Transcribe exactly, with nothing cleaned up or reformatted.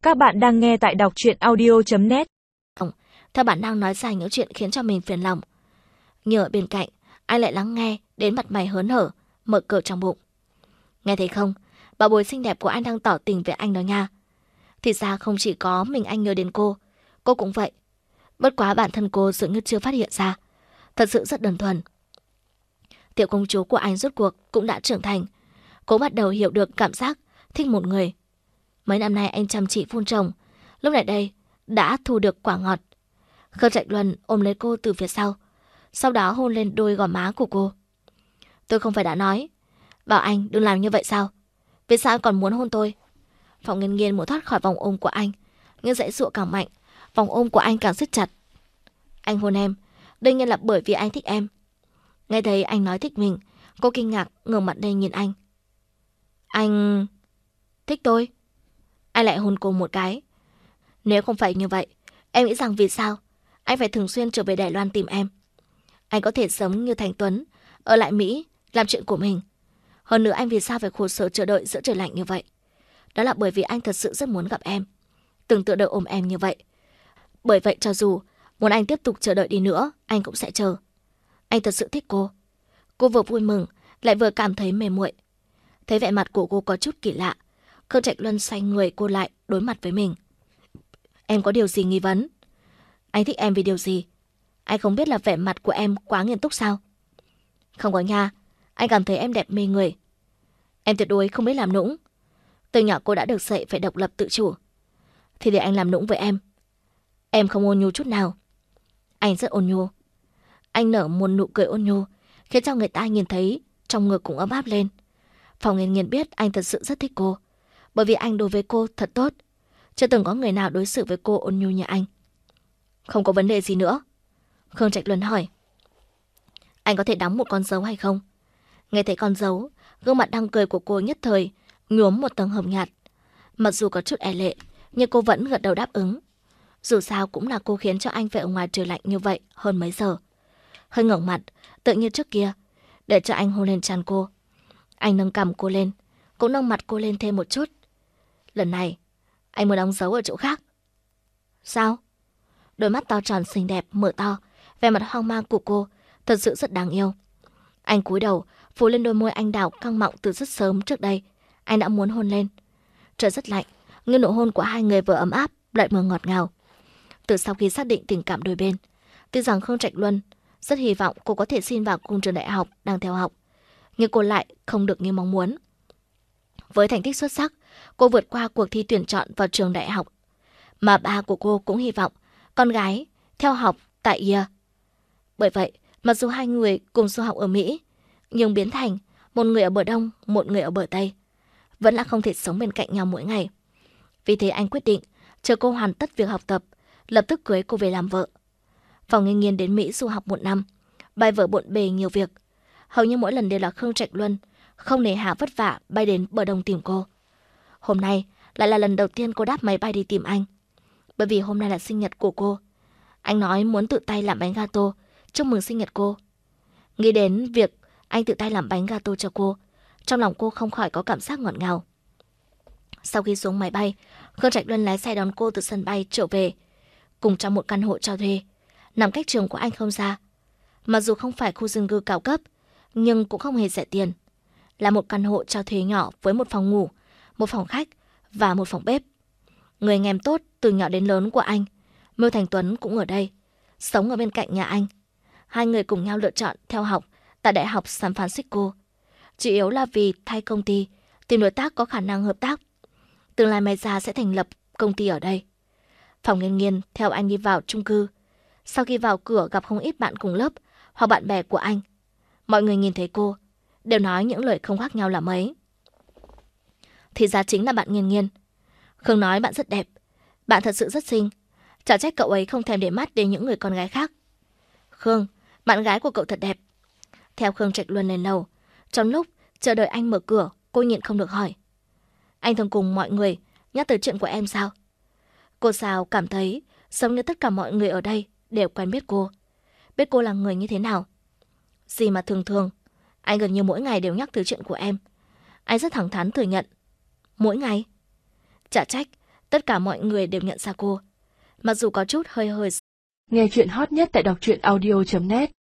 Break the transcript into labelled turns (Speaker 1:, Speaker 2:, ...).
Speaker 1: Các bạn đang nghe tại đọc truyện audio chấm net.
Speaker 2: Theo bản năng nói ra những chuyện khiến cho mình phiền lòng. Nhưng ở bên cạnh, anh lại lắng nghe đến mặt mày hớn hở, mở cửa trong bụng. Nghe thấy không, bảo bối xinh đẹp của anh đang tỏ tình với anh đó nha. Thì ra không chỉ có mình anh nhớ đến cô, cô cũng vậy. Bất quá bản thân cô dường như chưa phát hiện ra. Thật sự rất đơn thuần. Tiểu công chúa của anh rốt cuộc cũng đã trưởng thành. Cô bắt đầu hiểu được cảm giác thích một người. Mấy năm nay anh chăm chỉ vun trồng, lúc này đây đã thu được quả ngọt. Khương Trạch Luân ôm lấy cô từ phía sau, sau đó hôn lên đôi gò má của cô. Tôi không phải đã nói, bảo anh đừng làm như vậy sao? Vì sao còn muốn hôn tôi? Phong Nghiên Nghiên muốn thoát khỏi vòng ôm của anh, nhưng dãy dụa càng mạnh, vòng ôm của anh càng siết chặt. Anh hôn em, đương nhiên là bởi vì anh thích em. Nghe thấy anh nói thích mình, cô kinh ngạc ngẩng mặt lên nhìn anh. Anh thích tôi? Anh lại hôn cô một cái. Nếu không phải như vậy, em nghĩ rằng vì sao anh phải thường xuyên trở về Đài Loan tìm em? Anh có thể sống như Thành Tuấn, ở lại Mỹ, làm chuyện của mình. Hơn nữa anh vì sao phải khổ sở chờ đợi giữa trời lạnh như vậy? Đó là bởi vì anh thật sự rất muốn gặp em, từng tự đợi ôm em như vậy. Bởi vậy cho dù muốn anh tiếp tục chờ đợi đi nữa, anh cũng sẽ chờ. Anh thật sự thích cô. Cô vừa vui mừng, lại vừa cảm thấy mềm muội. Thấy vẻ mặt của cô có chút kỳ lạ, Khương Trạch Luân xoay người cô lại đối mặt với mình. Em có điều gì nghi vấn? Anh thích em vì điều gì? Anh không biết là vẻ mặt của em quá nghiêm túc sao? Không có nha, anh cảm thấy em đẹp mê người. Em tuyệt đối không biết làm nũng. Từ nhỏ cô đã được dạy phải độc lập tự chủ. Thì để anh làm nũng với em. Em không ôn nhu chút nào. Anh rất ôn nhu. Anh nở một nụ cười ôn nhu, khiến cho người ta nhìn thấy trong ngực cũng ấm áp lên. Phong Nghiên Nghiên biết anh thật sự rất thích cô, bởi vì anh đối với cô thật tốt. Chưa từng có người nào đối xử với cô ôn nhu như anh. Không có vấn đề gì nữa? Khương Trạch Luân hỏi. Anh có thể đóng một con dấu hay không? Nghe thấy con dấu, gương mặt đang cười của cô nhất thời nhuốm một tầng hồng nhạt. Mặc dù có chút e lệ, nhưng cô vẫn gật đầu đáp ứng. Dù sao cũng là cô khiến cho anh phải ở ngoài trời lạnh như vậy hơn mấy giờ. Hơi ngẩng mặt, tự như trước kia, để cho anh hôn lên trán cô. Anh nâng cằm cô lên, cũng nâng mặt cô lên thêm một chút. Lần này, anh muốn đóng dấu ở chỗ khác. Sao? Đôi mắt to tròn xinh đẹp mở to, vẻ mặt hoang mang của cô thật sự rất đáng yêu. Anh cúi đầu, phủ lên đôi môi anh đào căng mọng từ rất sớm trước đây. Anh đã muốn hôn lên. Trời rất lạnh, nhưng nụ hôn của hai người vừa ấm áp lại vừa ngọt ngào. Từ sau khi xác định tình cảm đôi bên, tuy rằng Khương Trạch Luân rất hy vọng cô có thể xin vào cùng trường đại học đang theo học, nhưng cô lại không được như mong muốn. Với thành tích xuất sắc, cô vượt qua cuộc thi tuyển chọn vào trường đại học, mà ba của cô cũng hy vọng con gái theo học tại Yale. Bởi vậy, mặc dù hai người cùng du học ở Mỹ, nhưng biến thành một người ở bờ Đông, một người ở bờ Tây, vẫn là không thể sống bên cạnh nhau mỗi ngày. Vì thế anh quyết định chờ cô hoàn tất việc học tập, lập tức cưới cô về làm vợ. Phong Nghiên Nghiên đến Mỹ du học một năm, bài vở bộn bề nhiều việc. Hầu như mỗi lần đều là Khương Trạch Luân không nề hà vất vả bay đến bờ Đông tìm cô. Hôm nay lại là lần đầu tiên cô đáp máy bay đi tìm anh, bởi vì hôm nay là sinh nhật của cô. Anh nói muốn tự tay làm bánh gato chúc mừng sinh nhật cô. Nghĩ đến việc anh tự tay làm bánh gato cho cô, trong lòng cô không khỏi có cảm giác ngọt ngào. Sau khi xuống máy bay, Khương Trạch Luân lái xe đón cô từ sân bay trở về, cùng trong một căn hộ cho thuê, nằm cách trường của anh không xa. Mặc dù không phải khu dân cư cao cấp, nhưng cũng không hề rẻ tiền. Là một căn hộ cho thuê nhỏ với một phòng ngủ, một phòng khách và một phòng bếp. Người anh em tốt từ nhỏ đến lớn của anh, Mưu Thành Tuấn cũng ở đây, sống ở bên cạnh nhà anh. Hai người cùng nhau lựa chọn theo học tại Đại học San Francisco, chủ yếu là vì thay công ty, tìm đối tác có khả năng hợp tác. Tương lai mai ra sẽ thành lập công ty ở đây. Phong Nghiên Nghiên theo anh đi vào chung cư. Sau khi vào cửa gặp không ít bạn cùng lớp hoặc bạn bè của anh. Mọi người nhìn thấy cô đều nói những lời không khác nhau là mấy. Thì ra chính là bạn Nghiên Nghiên. Khương nói bạn rất đẹp, bạn thật sự rất xinh. Chả trách cậu ấy không thèm để mắt đến những người con gái khác. Khương, bạn gái của cậu thật đẹp. Theo Khương Trạch Luân lên lầu, trong lúc chờ đợi anh mở cửa, cô nhịn không được hỏi. Anh thường cùng mọi người nhắc tới chuyện của em sao? Cô Sao cảm thấy giống như tất cả mọi người ở đây đều quen biết cô, biết cô là người như thế nào. Gì mà thường thường, anh gần như mỗi ngày đều nhắc tới chuyện của em. Anh rất thẳng thắn thừa nhận. Mỗi ngày? Chả trách, Tất cả mọi người đều nhận ra cô. Mặc dù có chút hơi hơi.
Speaker 1: Nghe chuyện hot nhất tại đọc truyện audio chấm net